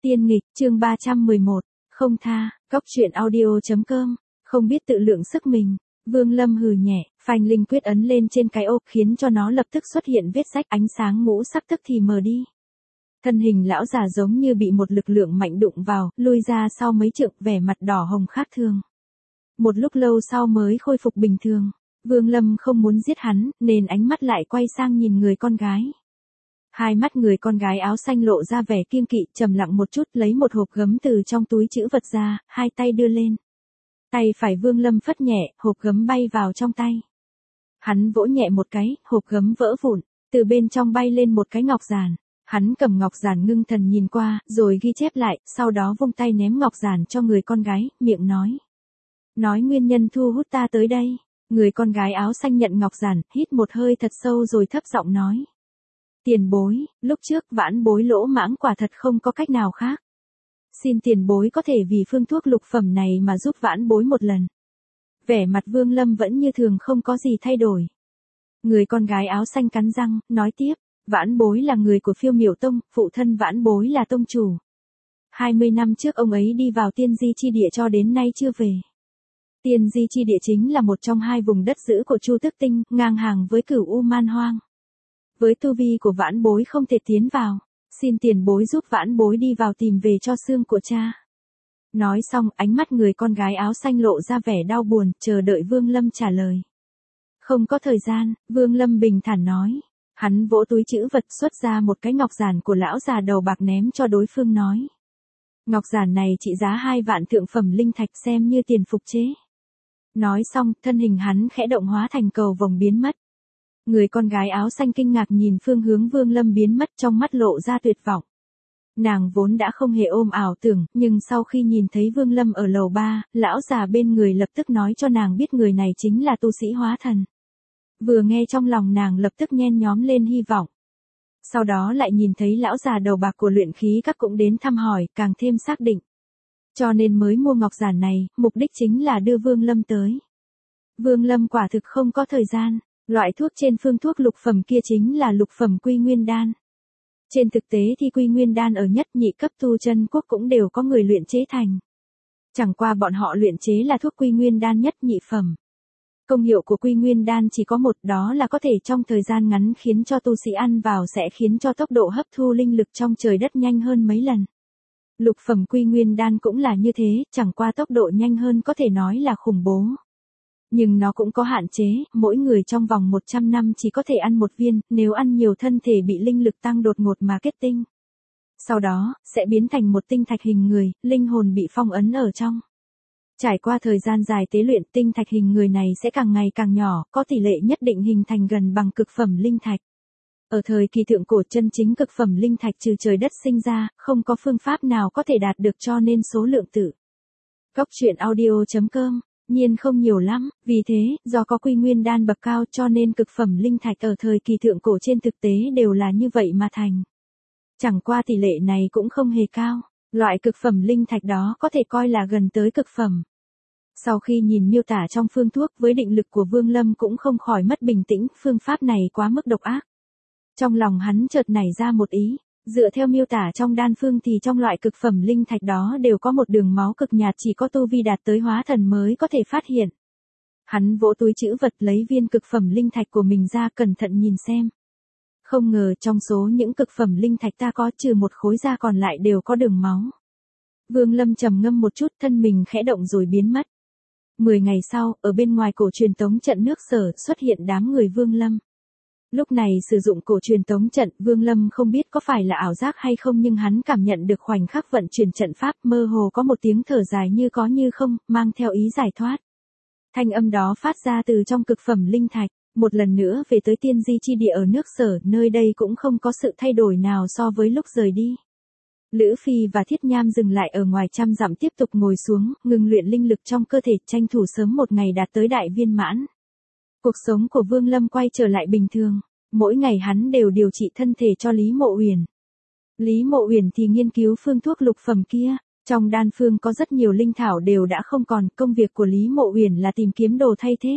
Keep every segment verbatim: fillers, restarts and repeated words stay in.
Tiên nghịch, chương ba trăm mười một, không tha, cóc truyện audio.com, không biết tự lượng sức mình. Vương Lâm hừ nhẹ, phanh linh quyết ấn lên trên cái ô, khiến cho nó lập tức xuất hiện vết rách, ánh sáng ngũ sắc tức thì mờ đi. Thân hình lão già giống như bị một lực lượng mạnh đụng vào, lui ra sau mấy trượng, vẻ mặt đỏ hồng khác thường. Một lúc lâu sau mới khôi phục bình thường. Vương Lâm không muốn giết hắn, nên ánh mắt lại quay sang nhìn người con gái. Hai mắt người con gái áo xanh lộ ra vẻ kiêng kỵ, trầm lặng một chút, lấy một hộp gấm từ trong túi trữ vật ra, hai tay đưa lên. Tay phải Vương Lâm phất nhẹ, hộp gấm bay vào trong tay. Hắn vỗ nhẹ một cái, hộp gấm vỡ vụn, từ bên trong bay lên một cái ngọc giản. Hắn cầm ngọc giản ngưng thần nhìn qua, rồi ghi chép lại, sau đó vung tay ném ngọc giản cho người con gái, miệng nói. Nói nguyên nhân thu hút ta tới đây. Người con gái áo xanh nhận ngọc giản, hít một hơi thật sâu rồi thấp giọng nói. Tiền bối, lúc trước vãn bối lỗ mãng quả thật không có cách nào khác. Xin tiền bối có thể vì phương thuốc lục phẩm này mà giúp vãn bối một lần. Vẻ mặt Vương Lâm vẫn như thường, không có gì thay đổi. Người con gái áo xanh cắn răng, nói tiếp, vãn bối là người của Phiêu Miểu Tông, phụ thân vãn bối là tông chủ. hai mươi năm trước ông ấy đi vào tiên di chi địa cho đến nay chưa về. Tiên di chi địa chính là một trong hai vùng đất giữ của Chu Tước Tinh, ngang hàng với Cửu U Man Hoang. Với tu vi của vãn bối không thể tiến vào, xin tiền bối giúp vãn bối đi vào tìm về cho xương của cha. Nói xong, ánh mắt người con gái áo xanh lộ ra vẻ đau buồn, chờ đợi Vương Lâm trả lời. Không có thời gian, Vương Lâm bình thản nói. Hắn vỗ túi trữ vật xuất ra một cái ngọc giản của lão già đầu bạc ném cho đối phương nói. Ngọc giản này trị giá hai vạn thượng phẩm linh thạch, xem như tiền phục chế. Nói xong, thân hình hắn khẽ động hóa thành cầu vồng biến mất. Người con gái áo xanh kinh ngạc nhìn phương hướng Vương Lâm biến mất, trong mắt lộ ra tuyệt vọng. Nàng vốn đã không hề ôm ảo tưởng, nhưng sau khi nhìn thấy Vương Lâm ở lầu ba, lão già bên người lập tức nói cho nàng biết người này chính là tu sĩ hóa thần. Vừa nghe trong lòng nàng lập tức nhen nhóm lên hy vọng. Sau đó lại nhìn thấy lão già đầu bạc của luyện khí các cũng đến thăm hỏi, càng thêm xác định. Cho nên mới mua ngọc giản này, mục đích chính là đưa Vương Lâm tới. Vương Lâm quả thực không có thời gian, loại thuốc trên phương thuốc lục phẩm kia chính là lục phẩm quy nguyên đan. Trên thực tế thì quy nguyên đan ở nhất nhị cấp tu chân quốc cũng đều có người luyện chế thành. Chẳng qua bọn họ luyện chế là thuốc quy nguyên đan nhất nhị phẩm. Công hiệu của quy nguyên đan chỉ có một, đó là có thể trong thời gian ngắn khiến cho tu sĩ ăn vào sẽ khiến cho tốc độ hấp thu linh lực trong trời đất nhanh hơn mấy lần. Lục phẩm quy nguyên đan cũng là như thế, chẳng qua tốc độ nhanh hơn có thể nói là khủng bố. Nhưng nó cũng có hạn chế, mỗi người trong vòng một trăm năm chỉ có thể ăn một viên, nếu ăn nhiều thân thể bị linh lực tăng đột ngột mà kết tinh. Sau đó, sẽ biến thành một tinh thạch hình người, linh hồn bị phong ấn ở trong. Trải qua thời gian dài tế luyện, tinh thạch hình người này sẽ càng ngày càng nhỏ, có tỷ lệ nhất định hình thành gần bằng cực phẩm linh thạch. Ở thời kỳ thượng cổ, chân chính cực phẩm linh thạch trừ trời đất sinh ra, không có phương pháp nào có thể đạt được, cho nên số lượng tử. Cóc truyện audio.com, nhiên không nhiều lắm, vì thế, do có quy nguyên đan bậc cao cho nên cực phẩm linh thạch ở thời kỳ thượng cổ trên thực tế đều là như vậy mà thành. Chẳng qua tỷ lệ này cũng không hề cao. Loại cực phẩm linh thạch đó có thể coi là gần tới cực phẩm. Sau khi nhìn miêu tả trong phương thuốc với định lực của Vương Lâm cũng không khỏi mất bình tĩnh, phương pháp này quá mức độc ác. Trong lòng hắn chợt nảy ra một ý, dựa theo miêu tả trong đan phương thì trong loại cực phẩm linh thạch đó đều có một đường máu cực nhạt, chỉ có tu vi đạt tới hóa thần mới có thể phát hiện. Hắn vỗ túi trữ vật lấy viên cực phẩm linh thạch của mình ra, cẩn thận nhìn xem. Không ngờ trong số những cực phẩm linh thạch ta có, trừ một khối ra còn lại đều có đường máu. Vương Lâm trầm ngâm một chút, thân mình khẽ động rồi biến mất. Mười ngày sau, ở bên ngoài cổ truyền tống trận nước Sở xuất hiện đám người Vương Lâm. Lúc này sử dụng cổ truyền tống trận, Vương Lâm không biết có phải là ảo giác hay không, nhưng hắn cảm nhận được khoảnh khắc vận chuyển trận pháp, mơ hồ có một tiếng thở dài như có như không, mang theo ý giải thoát. Thanh âm đó phát ra từ trong cực phẩm linh thạch. Một lần nữa về tới tiên di chi địa ở nước Sở, nơi đây cũng không có sự thay đổi nào so với lúc rời đi. Lữ Phi và Thiết Nham dừng lại ở ngoài trăm dặm, tiếp tục ngồi xuống, ngừng luyện linh lực trong cơ thể, tranh thủ sớm một ngày đạt tới đại viên mãn. Cuộc sống của Vương Lâm quay trở lại bình thường, mỗi ngày hắn đều điều trị thân thể cho Lý Mộ Uyển. Lý Mộ Uyển thì nghiên cứu phương thuốc lục phẩm kia, trong đan phương có rất nhiều linh thảo đều đã không còn, công việc của Lý Mộ Uyển là tìm kiếm đồ thay thế.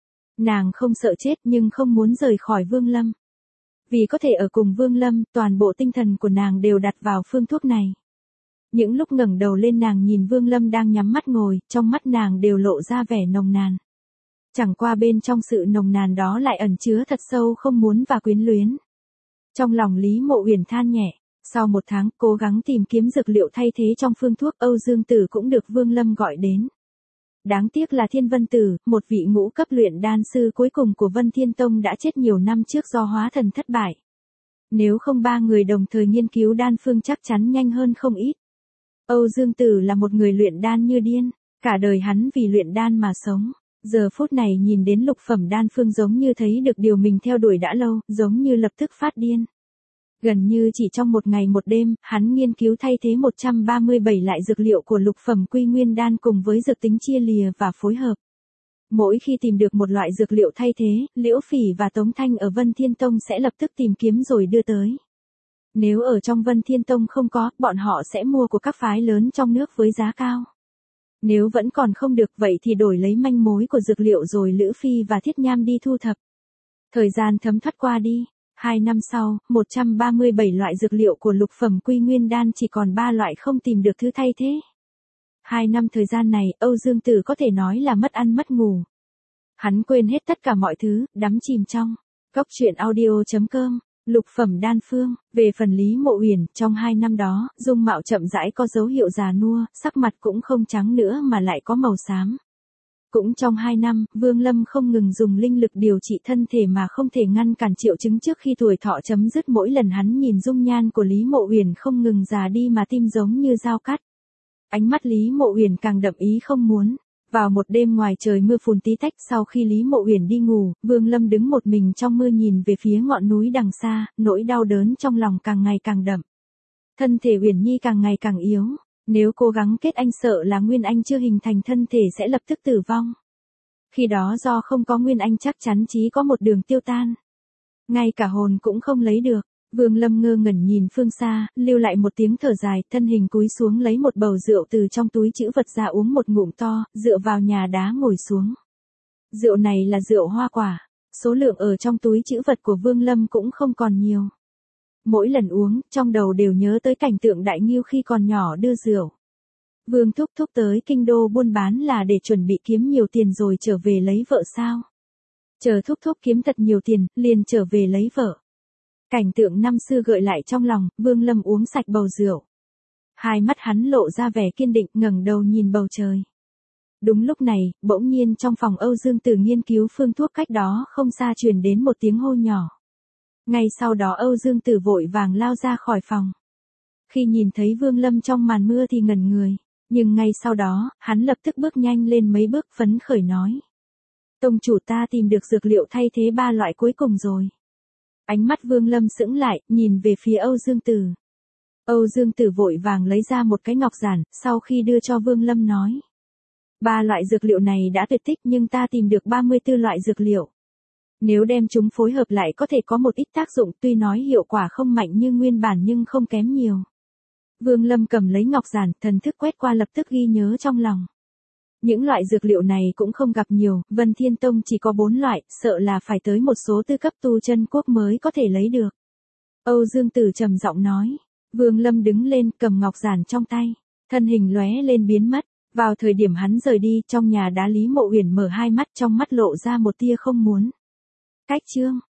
Nàng không sợ chết nhưng không muốn rời khỏi Vương Lâm. Vì có thể ở cùng Vương Lâm, toàn bộ tinh thần của nàng đều đặt vào phương thuốc này. Những lúc ngẩng đầu lên nàng nhìn Vương Lâm đang nhắm mắt ngồi, trong mắt nàng đều lộ ra vẻ nồng nàn. Chẳng qua bên trong sự nồng nàn đó lại ẩn chứa thật sâu không muốn và quyến luyến. Trong lòng Lý Mộ Uyển than nhẹ, sau một tháng cố gắng tìm kiếm dược liệu thay thế trong phương thuốc, Âu Dương Tử cũng được Vương Lâm gọi đến. Đáng tiếc là Thiên Vân Tử, một vị ngũ cấp luyện đan sư cuối cùng của Vân Thiên Tông đã chết nhiều năm trước do hóa thần thất bại. Nếu không ba người đồng thời nghiên cứu đan phương chắc chắn nhanh hơn không ít. Âu Dương Tử là một người luyện đan như điên, cả đời hắn vì luyện đan mà sống. Giờ phút này nhìn đến lục phẩm đan phương giống như thấy được điều mình theo đuổi đã lâu, giống như lập tức phát điên. Gần như chỉ trong một ngày một đêm, hắn nghiên cứu thay thế một trăm ba mươi bảy loại dược liệu của lục phẩm quy nguyên đan cùng với dược tính chia lìa và phối hợp. Mỗi khi tìm được một loại dược liệu thay thế, Liễu Phỉ và Tống Thanh ở Vân Thiên Tông sẽ lập tức tìm kiếm rồi đưa tới. Nếu ở trong Vân Thiên Tông không có, bọn họ sẽ mua của các phái lớn trong nước với giá cao. Nếu vẫn còn không được vậy thì đổi lấy manh mối của dược liệu rồi Lữ Phi và Thiết Nham đi thu thập. Thời gian thấm thoát qua đi. Hai năm sau, một trăm ba mươi bảy loại dược liệu của lục phẩm quy nguyên đan chỉ còn ba loại không tìm được thứ thay thế. Hai năm thời gian này, Âu Dương Tử có thể nói là mất ăn mất ngủ. Hắn quên hết tất cả mọi thứ, đắm chìm trong cốc truyện audio chấm com. Lục phẩm đan phương, về phần Lý Mộ Uyển, trong hai năm đó, dung mạo chậm rãi có dấu hiệu già nua, sắc mặt cũng không trắng nữa mà lại có màu xám. Cũng trong hai năm, Vương Lâm không ngừng dùng linh lực điều trị thân thể mà không thể ngăn cản triệu chứng trước khi tuổi thọ chấm dứt. Mỗi lần hắn nhìn dung nhan của Lý Mộ Uyển không ngừng già đi mà tim giống như dao cắt. Ánh mắt Lý Mộ Uyển càng đậm ý không muốn. Vào một đêm ngoài trời mưa phùn tí tách, sau khi Lý Mộ Uyển đi ngủ, Vương Lâm đứng một mình trong mưa nhìn về phía ngọn núi đằng xa, nỗi đau đớn trong lòng càng ngày càng đậm. Thân thể Uyển Nhi càng ngày càng yếu, nếu cố gắng kết anh sợ là Nguyên Anh chưa hình thành thân thể sẽ lập tức tử vong. Khi đó do không có Nguyên Anh chắc chắn chỉ có một đường tiêu tan. Ngay cả hồn cũng không lấy được. Vương Lâm ngơ ngẩn nhìn phương xa, lưu lại một tiếng thở dài, thân hình cúi xuống lấy một bầu rượu từ trong túi trữ vật ra uống một ngụm to, dựa vào nhà đá ngồi xuống. Rượu này là rượu hoa quả, số lượng ở trong túi trữ vật của Vương Lâm cũng không còn nhiều. Mỗi lần uống, trong đầu đều nhớ tới cảnh tượng Đại Ngưu khi còn nhỏ đưa rượu. Vương thúc thúc tới kinh đô buôn bán là để chuẩn bị kiếm nhiều tiền rồi trở về lấy vợ sao? Chờ thúc thúc kiếm thật nhiều tiền, liền trở về lấy vợ. Cảnh tượng năm xưa gợi lại trong lòng, Vương Lâm uống sạch bầu rượu. Hai mắt hắn lộ ra vẻ kiên định, ngẩng đầu nhìn bầu trời. Đúng lúc này, bỗng nhiên trong phòng Âu Dương Tử nghiên cứu phương thuốc cách đó không xa truyền đến một tiếng hô nhỏ. Ngay sau đó Âu Dương Tử vội vàng lao ra khỏi phòng. Khi nhìn thấy Vương Lâm trong màn mưa thì ngẩn người, nhưng ngay sau đó, hắn lập tức bước nhanh lên mấy bước phấn khởi nói. Tông chủ ta tìm được dược liệu thay thế ba loại cuối cùng rồi. Ánh mắt Vương Lâm sững lại, nhìn về phía Âu Dương Tử. Âu Dương Tử vội vàng lấy ra một cái ngọc giản, sau khi đưa cho Vương Lâm nói. Ba loại dược liệu này đã tuyệt tích nhưng ta tìm được ba mươi tư loại dược liệu. Nếu đem chúng phối hợp lại có thể có một ít tác dụng, tuy nói hiệu quả không mạnh như nguyên bản nhưng không kém nhiều. Vương Lâm cầm lấy ngọc giản, thần thức quét qua lập tức ghi nhớ trong lòng. Những loại dược liệu này cũng không gặp nhiều, Vân Thiên Tông chỉ có bốn loại, sợ là phải tới một số tư cấp tu chân quốc mới có thể lấy được. Âu Dương Tử trầm giọng nói. Vương Lâm đứng lên, cầm ngọc giản trong tay, thân hình lóe lên biến mất. Vào thời điểm hắn rời đi, trong nhà đá Lý Mộ Uyển mở hai mắt, trong mắt lộ ra một tia không muốn. Cách chương